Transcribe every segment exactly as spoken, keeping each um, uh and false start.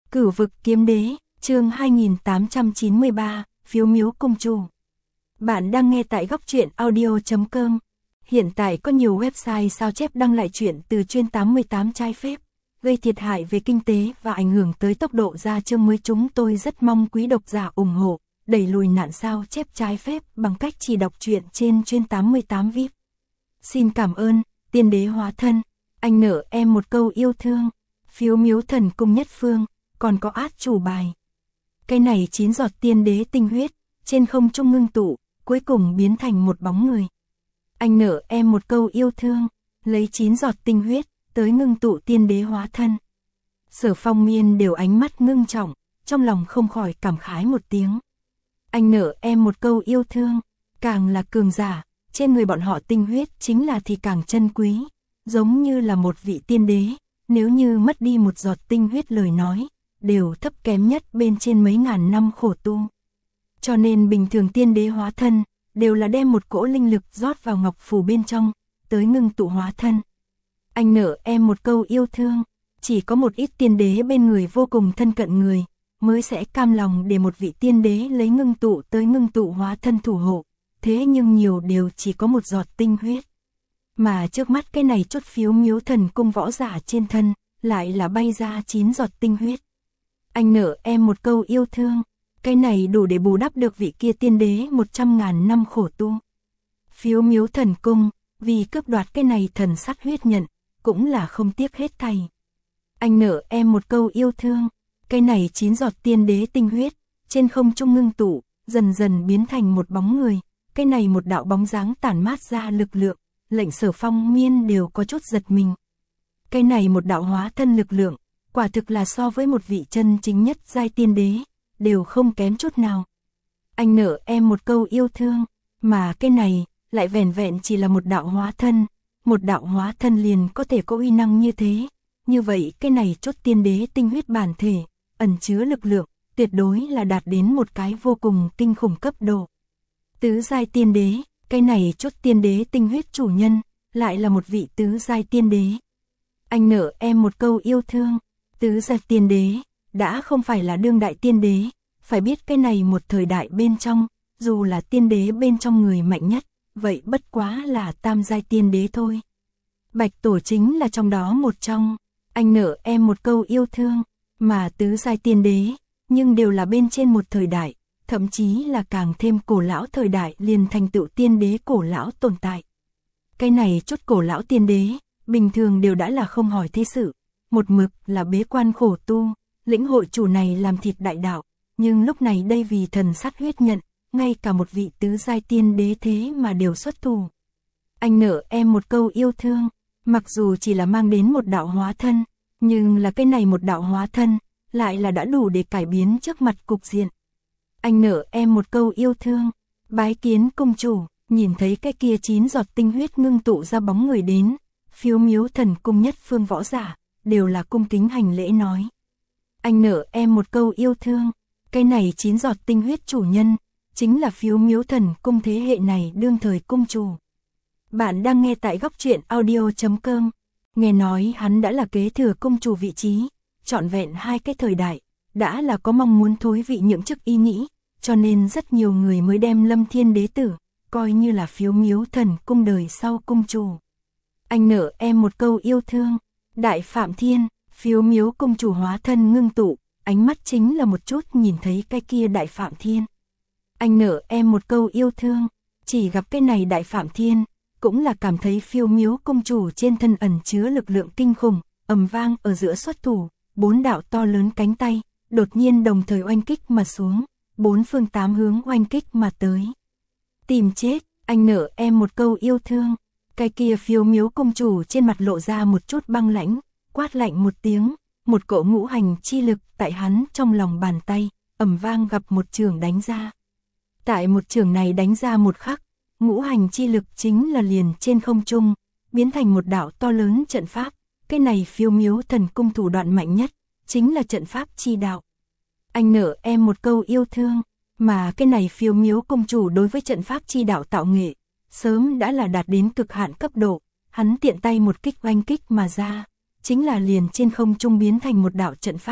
Cửu vực kiếm đế, chương hai nghìn tám trăm chín mươi ba, phiếu miếu cung chủ. Bạn đang nghe tại góc truyện audio chấm com. Hiện tại có nhiều website sao chép đăng lại truyện từ chuyên tám mươi tám trái phép, gây thiệt hại về kinh tế và ảnh hưởng tới tốc độ ra chương mới. Chúng tôi rất mong quý độc giả ủng hộ, đẩy lùi nạn sao chép trái phép bằng cách chỉ đọc truyện trên chuyên tám mươi tám vi ai pi. Xin cảm ơn, tiên đế hóa thân, anh nợ em một câu yêu thương, phiếu miếu thần cung nhất phương, còn có át chủ bài. Cái này chín giọt tiên đế tinh huyết, trên không trung ngưng tụ, cuối cùng biến thành một bóng người. Anh nợ em một câu yêu thương, lấy chín giọt tinh huyết, tới ngưng tụ tiên đế hóa thân. Sở Phong Miên đều ánh mắt ngưng trọng, trong lòng không khỏi cảm khái một tiếng. Anh nợ em một câu yêu thương, càng là cường giả, trên người bọn họ tinh huyết chính là thì càng chân quý, giống như là một vị tiên đế, nếu như mất đi một giọt tinh huyết lời nói, đều thấp kém nhất bên trên mấy ngàn năm khổ tu. Cho nên bình thường tiên đế hóa thân, đều là đem một cỗ linh lực rót vào ngọc phù bên trong, tới ngưng tụ hóa thân. Anh nợ em một câu yêu thương, chỉ có một ít tiên đế bên người vô cùng thân cận người, mới sẽ cam lòng để một vị tiên đế lấy ngưng tụ tới ngưng tụ hóa thân thủ hộ, thế nhưng nhiều đều chỉ có một giọt tinh huyết. Mà trước mắt cái này chốt phiếu miếu thần cung võ giả trên thân, lại là bay ra chín giọt tinh huyết. Anh nợ em một câu yêu thương, cái này đủ để bù đắp được vị kia tiên đế một trăm ngàn năm khổ tu. Phiếu miếu thần cung, vì cướp đoạt cái này thần sắt huyết nhận, cũng là không tiếc hết thảy. Anh nợ em một câu yêu thương, cái này chín giọt tiên đế tinh huyết, trên không trung ngưng tụ, dần dần biến thành một bóng người, cái này một đạo bóng dáng tản mát ra lực lượng, lệnh Sở Phong Miên đều có chút giật mình. Cái này một đạo hóa thân lực lượng, quả thực là so với một vị chân chính nhất giai tiên đế, đều không kém chút nào. Anh nợ em một câu yêu thương, mà cái này, lại vẻn vẹn chỉ là một đạo hóa thân, một đạo hóa thân liền có thể có uy năng như thế. Như vậy cái này chốt tiên đế tinh huyết bản thể, ẩn chứa lực lượng, tuyệt đối là đạt đến một cái vô cùng kinh khủng cấp độ. Tứ giai tiên đế, cái này chốt tiên đế tinh huyết chủ nhân, lại là một vị tứ giai tiên đế. Anh nợ em một câu yêu thương, tứ giai tiên đế, đã không phải là đương đại tiên đế, phải biết cái này một thời đại bên trong, dù là tiên đế bên trong người mạnh nhất, vậy bất quá là tam giai tiên đế thôi. Bạch Tổ chính là trong đó một trong, anh nợ em một câu yêu thương, mà tứ giai tiên đế, nhưng đều là bên trên một thời đại, thậm chí là càng thêm cổ lão thời đại liền thành tựu tiên đế cổ lão tồn tại. Cái này chốt cổ lão tiên đế, bình thường đều đã là không hỏi thế sự, một mực là bế quan khổ tu, lĩnh hội chủ này làm thịt đại đạo, nhưng lúc này đây vì thần sắt huyết nhận, ngay cả một vị tứ giai tiên đế thế mà đều xuất thủ. Anh nợ em một câu yêu thương, mặc dù chỉ là mang đến một đạo hóa thân, nhưng là cái này một đạo hóa thân, lại là đã đủ để cải biến trước mặt cục diện. Anh nợ em một câu yêu thương, bái kiến cung chủ, nhìn thấy cái kia chín giọt tinh huyết ngưng tụ ra bóng người đến, phiếu miếu thần cung nhất phương võ giả, đều là cung kính hành lễ nói. Anh nợ em một câu yêu thương, cái này chín giọt tinh huyết chủ nhân, chính là phiếu miếu thần cung thế hệ này đương thời cung chủ. Bạn đang nghe tại góc truyện audio chấm com, nghe nói hắn đã là kế thừa cung chủ vị trí, trọn vẹn hai cái thời đại, đã là có mong muốn thối vị nhượng chức ý nghĩ, cho nên rất nhiều người mới đem Lâm Thiên đế tử, coi như là phiếu miếu thần cung đời sau cung chủ. Anh nợ em một câu yêu thương, Đại Phạm Thiên, phiếu miếu cung chủ hóa thân ngưng tụ, ánh mắt chính là một chút nhìn thấy cái kia Đại Phạm Thiên. Anh nợ em một câu yêu thương, chỉ gặp cái này Đại Phạm Thiên, cũng là cảm thấy phiếu miếu cung chủ trên thân ẩn chứa lực lượng kinh khủng, ầm vang ở giữa xuất thủ, bốn đạo to lớn cánh tay, đột nhiên đồng thời oanh kích mà xuống, bốn phương tám hướng oanh kích mà tới. Tìm chết, anh nợ em một câu yêu thương, cái kia phiếu miếu cung chủ trên mặt lộ ra một chút băng lãnh, quát lạnh một tiếng, một cỗ ngũ hành chi lực tại hắn trong lòng bàn tay, ầm vang gặp một trường đánh ra. Tại một trường này đánh ra một khắc, ngũ hành chi lực chính là liền trên không trung, biến thành một đạo to lớn trận pháp, cái này phiếu miếu thần cung thủ đoạn mạnh nhất, chính là trận pháp chi đạo. Anh nợ em một câu yêu thương, mà cái này phiếu miếu cung chủ đối với trận pháp chi đạo tạo nghệ, sớm đã là đạt đến cực hạn cấp độ, hắn tiện tay một kích oanh kích mà ra, chính là liền trên không trung biến thành một đạo trận pháp,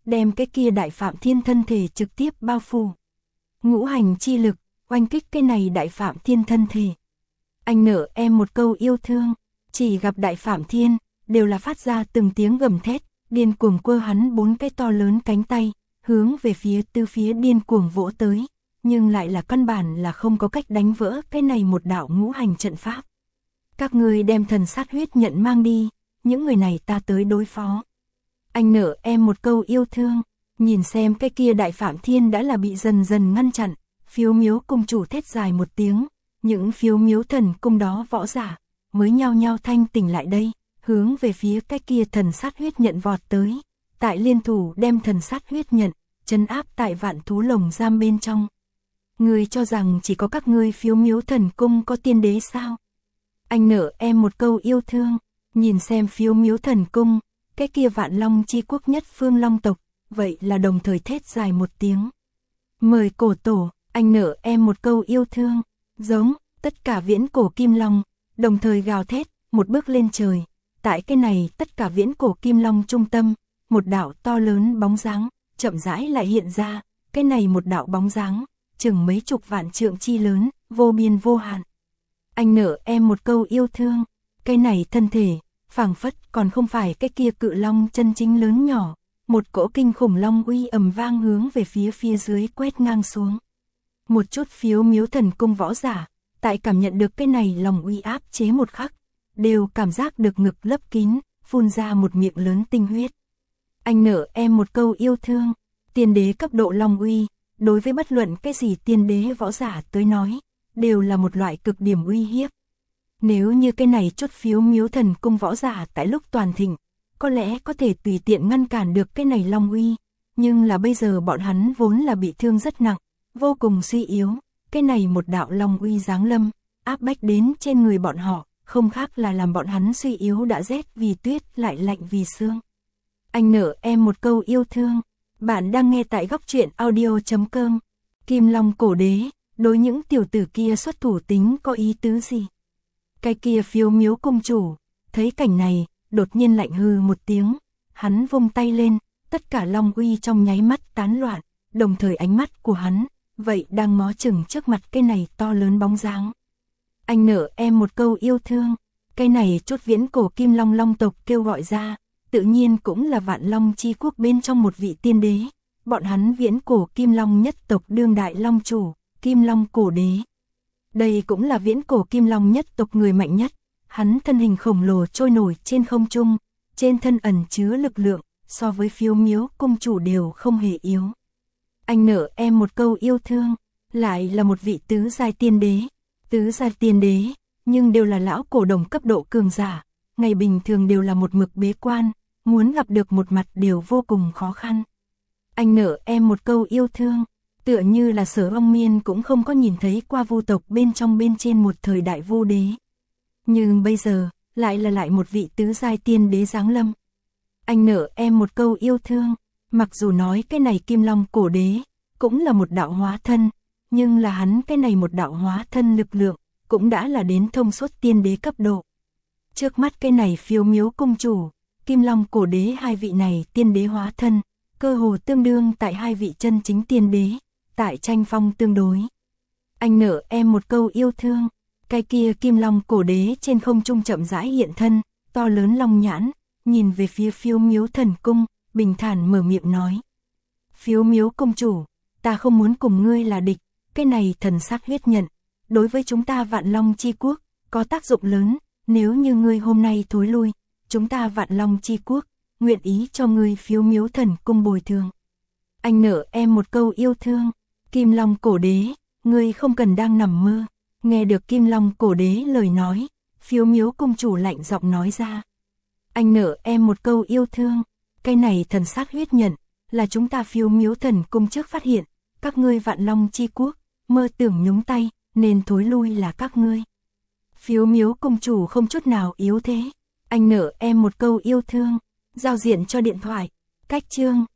đem cái kia đại phạm thiên thân thể trực tiếp bao phủ. Ngũ hành chi lực, oanh kích cái này đại phạm thiên thân thể. Anh nở em một câu yêu thương, chỉ gặp đại phạm thiên, đều là phát ra từng tiếng gầm thét, điên cuồng quơ hắn bốn cái to lớn cánh tay, hướng về phía tư phía điên cuồng vỗ tới, nhưng lại là căn bản là không có cách đánh vỡ cái này một đạo ngũ hành trận pháp. Các ngươi đem thần sát huyết nhận mang đi, những người này ta tới đối phó. Anh nở em một câu yêu thương, nhìn xem cái kia đại phạm thiên đã là bị dần dần ngăn chặn, phiếu miếu cung chủ thét dài một tiếng, những phiếu miếu thần cung đó võ giả, mới nhao nhao thanh tỉnh lại đây, hướng về phía cái kia thần sát huyết nhận vọt tới, tại liên thủ đem thần sát huyết nhận, trấn áp tại vạn thú lồng giam bên trong. Ngươi cho rằng chỉ có các ngươi phiếu miếu thần cung có tiên đế sao? Anh nở em một câu yêu thương, nhìn xem phiếu miếu thần cung, cái kia vạn long chi quốc nhất phương long tộc, vậy là đồng thời thét dài một tiếng. Mời cổ tổ, anh nở em một câu yêu thương, giống, tất cả viễn cổ kim long, đồng thời gào thét, một bước lên trời. Tại cái này tất cả viễn cổ kim long trung tâm, một đạo to lớn bóng dáng, chậm rãi lại hiện ra, cái này một đạo bóng dáng, chừng mấy chục vạn trượng chi lớn, vô biên vô hạn. Anh nở em một câu yêu thương, cái này thân thể, phảng phất còn không phải cái kia cự long chân chính lớn nhỏ, một cỗ kinh khủng long uy ầm vang hướng về phía phía dưới quét ngang xuống. Một chút phiếu miếu thần cung võ giả, tại cảm nhận được cái này lòng uy áp chế một khắc, đều cảm giác được ngực lấp kín, phun ra một miệng lớn tinh huyết. Anh nở em một câu yêu thương, tiên đế cấp độ long uy, đối với bất luận cái gì tiên đế võ giả tới nói, đều là một loại cực điểm uy hiếp. Nếu như cái này chút phiếu miếu thần cung võ giả tại lúc toàn thịnh, có lẽ có thể tùy tiện ngăn cản được cái này long uy, nhưng là bây giờ bọn hắn vốn là bị thương rất nặng, vô cùng suy yếu, cái này một đạo long uy giáng lâm, áp bách đến trên người bọn họ, không khác là làm bọn hắn suy yếu đã rét vì tuyết lại lạnh vì sương. Anh nở em một câu yêu thương, bạn đang nghe tại góc truyện audio chấm com. Kim Long cổ đế, đối những tiểu tử kia xuất thủ tính có ý tứ gì? Cái kia phiếu miếu cung chủ, thấy cảnh này, đột nhiên lạnh hừ một tiếng, hắn vung tay lên, tất cả long uy trong nháy mắt tán loạn, đồng thời ánh mắt của hắn, vậy đang ngó chừng trước mặt cái này to lớn bóng dáng. Anh nở em một câu yêu thương, cái này chút viễn cổ kim long long tộc kêu gọi ra, tự nhiên cũng là vạn long chi quốc bên trong một vị tiên đế, bọn hắn viễn cổ kim long nhất tộc đương đại long chủ, kim long cổ đế. Đây cũng là viễn cổ kim long nhất tộc người mạnh nhất, hắn thân hình khổng lồ trôi nổi trên không trung, trên thân ẩn chứa lực lượng, so với phiếu miếu cung chủ đều không hề yếu. Anh nở em một câu yêu thương, lại là một vị tứ giai tiên đế, tứ giai tiên đế, nhưng đều là lão cổ đồng cấp độ cường giả, ngày bình thường đều là một mực bế quan, muốn gặp được một mặt đều vô cùng khó khăn. Anh nở em một câu yêu thương, tựa như là Sở Long Miên cũng không có nhìn thấy qua vu tộc bên trong bên trên một thời đại vu đế. Nhưng bây giờ, lại là lại một vị tứ giai tiên đế giáng lâm. Anh nở em một câu yêu thương, mặc dù nói cái này kim long cổ đế, cũng là một đạo hóa thân, nhưng là hắn cái này một đạo hóa thân lực lượng, cũng đã là đến thông suốt tiên đế cấp độ. Trước mắt cái này phiếu miếu cung chủ, kim long cổ đế hai vị này tiên đế hóa thân, cơ hồ tương đương tại hai vị chân chính tiên đế, tại tranh phong tương đối. Anh nở em một câu yêu thương, cái kia kim long cổ đế trên không trung chậm rãi hiện thân, to lớn long nhãn, nhìn về phía phiếu miếu thần cung, bình thản mở miệng nói. Phiếu miếu công chủ, ta không muốn cùng ngươi là địch, cái này thần sát huyết nhận, đối với chúng ta vạn long chi quốc, có tác dụng lớn, nếu như ngươi hôm nay thối lui, chúng ta vạn long chi quốc, nguyện ý cho ngươi phiếu miếu thần cung bồi thường. Anh nở em một câu yêu thương, kim long cổ đế, ngươi không cần đang nằm mơ, nghe được kim long cổ đế lời nói, phiếu miếu cung chủ lạnh giọng nói ra. Anh nở em một câu yêu thương, cái này thần sát huyết nhận, là chúng ta phiếu miếu thần cung trước phát hiện, các ngươi vạn long chi quốc, mơ tưởng nhúng tay, nên thối lui là các ngươi. Phiếu miếu cung chủ không chút nào yếu thế, anh nở em một câu yêu thương, giao diện cho điện thoại, cách chương,